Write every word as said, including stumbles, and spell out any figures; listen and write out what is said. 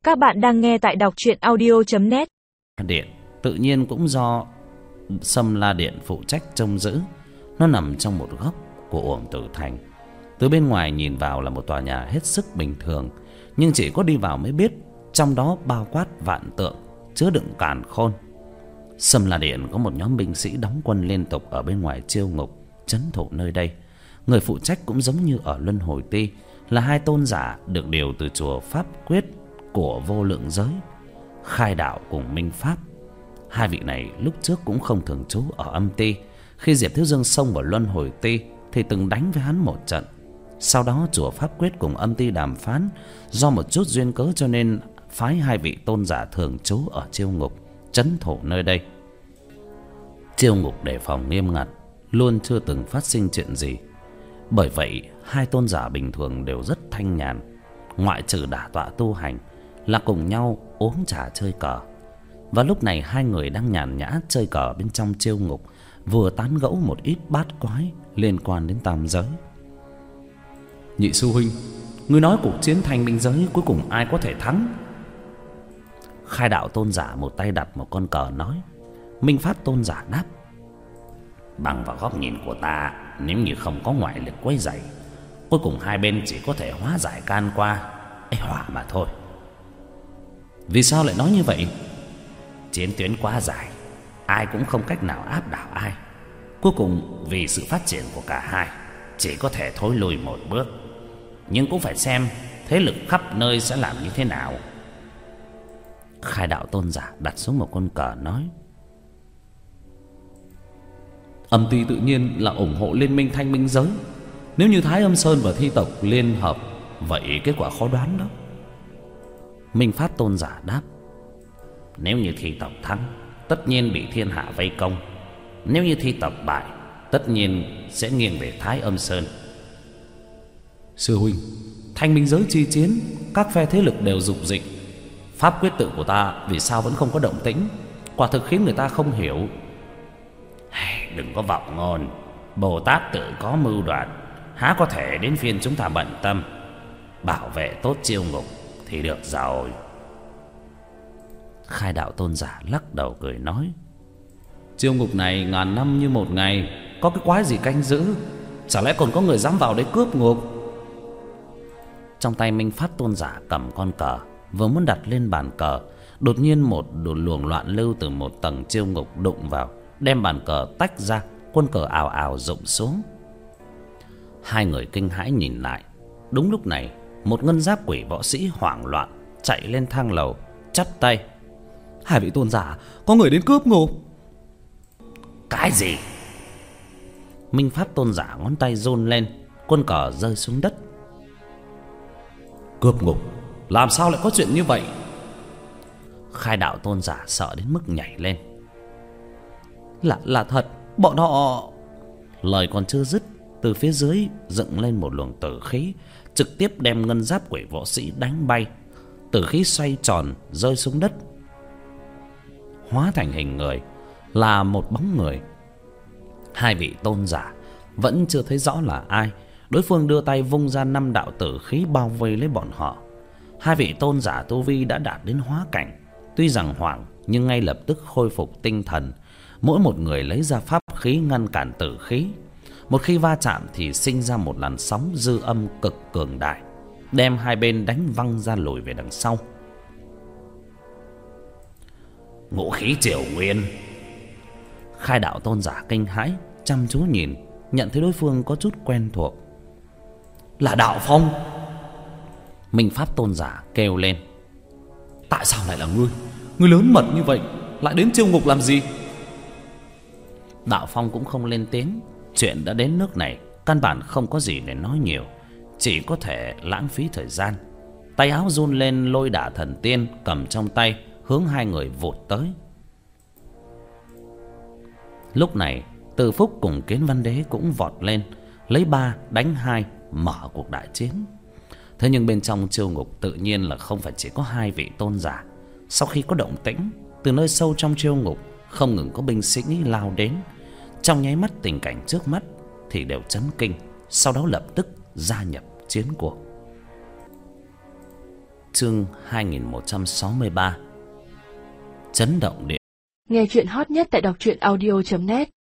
Các bạn đang nghe tại đọc truyện audio chấm net. Điện tự nhiên cũng do Sâm La Điện phụ trách trông giữ. Nó nằm trong một góc của Uổng Tử Thành. Từ bên ngoài nhìn vào là một tòa nhà hết sức bình thường, nhưng chỉ có đi vào mới biết trong đó bao quát vạn tượng, chứa đựng càn khôn. Sâm La Điện có một nhóm binh sĩ đóng quân liên tục ở bên ngoài chiêu ngục, trấn thủ nơi đây. Người phụ trách cũng giống như ở Luân Hồi Ti, là hai tôn giả được điều từ chùa Pháp Quyết của Vô Lượng Giới, Khai Đạo cùng Minh Pháp. Hai vị này lúc trước cũng không thường trú ở âm ti. Khi Diệp Thiếu Dương xông vào Luân Hồi Ti thì từng đánh với hắn một trận. Sau đó chùa Pháp Quyết cùng âm ti đàm phán, do một chút duyên cớ cho nên phái hai vị tôn giả thường trú ở chiêu ngục, trấn thủ nơi đây. Chiêu ngục đề phòng nghiêm ngặt, luôn chưa từng phát sinh chuyện gì. Bởi vậy hai tôn giả bình thường đều rất thanh nhàn, ngoại trừ đả tọa tu hành là cùng nhau uống trà chơi cờ. Và lúc này hai người đang nhàn nhã chơi cờ bên trong chiêu ngục, vừa tán gẫu một ít bát quái liên quan đến tam giới. Nhị sư huynh, ngươi nói cuộc chiến thanh minh giới cuối cùng ai có thể thắng? Khai Đạo tôn giả một tay đặt một con cờ nói. Minh Pháp tôn giả đáp: bằng vào góc nhìn của ta, nếu như không có ngoại lực quấy rầy, cuối cùng hai bên chỉ có thể hóa giải can qua ê hỏa mà thôi. Vì sao lại nói như vậy? Chiến tuyến quá dài, ai cũng không cách nào áp đảo ai. Cuối cùng vì sự phát triển của cả hai, chỉ có thể thối lùi một bước. Nhưng cũng phải xem thế lực khắp nơi sẽ làm như thế nào. Khai Đạo tôn giả đặt xuống một con cờ nói: Âm ty tự nhiên là ủng hộ liên minh thanh minh giới. Nếu như Thái Âm Sơn và thi tộc liên hợp, vậy kết quả khó đoán đó. Minh Pháp tôn giả đáp: nếu như thi tộc thắng, tất nhiên bị thiên hạ vây công. Nếu như thi tộc bại, tất nhiên sẽ nghiêng về Thái Âm Sơn. Sư huynh, thanh minh giới chi chiến, các phe thế lực đều dục dịch. Pháp quyết tự của ta vì sao vẫn không có động tĩnh? Quả thực khiến người ta không hiểu. Đừng có vọng ngôn, Bồ Tát tự có mưu đoạn, há có thể đến phiên chúng ta bận tâm. Bảo vệ tốt chiêu ngục thì được rồi. Khai Đạo tôn giả lắc đầu cười nói: chiêu ngục này ngàn năm như một ngày, có cái quái gì canh giữ? Chả lẽ còn có người dám vào đấy cướp ngục? Trong tay Minh Pháp tôn giả cầm con cờ, vừa muốn đặt lên bàn cờ, đột nhiên một luồng loạn lưu từ một tầng chiêu ngục đụng vào, đem bàn cờ tách ra, quân cờ ào ào rụng xuống. Hai người kinh hãi nhìn lại. Đúng lúc này, một ngân giáp quỷ võ sĩ hoảng loạn chạy lên thang lầu, chắp tay: hai vị tôn giả, có người đến cướp ngục. Cái gì? Minh Pháp tôn giả ngón tay run lên, quân cờ rơi xuống đất. Cướp ngục? Làm sao lại có chuyện như vậy? Khai Đạo tôn giả sợ đến mức nhảy lên. Là là thật, bọn họ... Lời còn chưa dứt, từ phía dưới dựng lên một luồng tử khí, trực tiếp đem ngân giáp quỷ võ sĩ đánh bay. Tử khí xoay tròn rơi xuống đất, hóa thành hình người, là một bóng người. Hai vị tôn giả vẫn chưa thấy rõ là ai. Đối phương đưa tay vung ra năm đạo tử khí bao vây lấy bọn họ. Hai vị tôn giả tu vi đã đạt đến hóa cảnh, tuy rằng hoảng nhưng ngay lập tức khôi phục tinh thần. Mỗi một người lấy ra pháp khí ngăn cản tử khí. Một khi va chạm thì sinh ra một làn sóng dư âm cực cường đại, đem hai bên đánh văng ra lùi về đằng sau. Ngũ khí triều nguyên. Khai Đạo tôn giả kinh hãi, chăm chú nhìn, nhận thấy đối phương có chút quen thuộc. Là Đạo Phong. Minh Pháp tôn giả kêu lên: tại sao lại là ngươi? Ngươi lớn mật như vậy, lại đến chiêu ngục làm gì? Đạo Phong cũng không lên tiếng. Chuyện đã đến nước này, căn bản không có gì để nói nhiều, chỉ có thể lãng phí thời gian. Tay áo run lên, lôi đả thần tiên cầm trong tay hướng hai người vụt tới. Lúc này Từ Phúc cùng Kiến Văn Đế cũng vọt lên, lấy ba đánh hai, mở cuộc đại chiến. Thế nhưng bên trong chiêu ngục tự nhiên là không phải chỉ có hai vị tôn giả. Sau khi có động tĩnh, từ nơi sâu trong chiêu ngục không ngừng có binh sĩ lao đến. Trong nháy mắt tình cảnh trước mắt thì đều chấn kinh, sau đó lập tức gia nhập chiến cuộc. chương hai nghìn một trăm sáu mươi ba. Chấn động địa. Nghe chuyện hot nhất tại đọc truyện audio chấm net.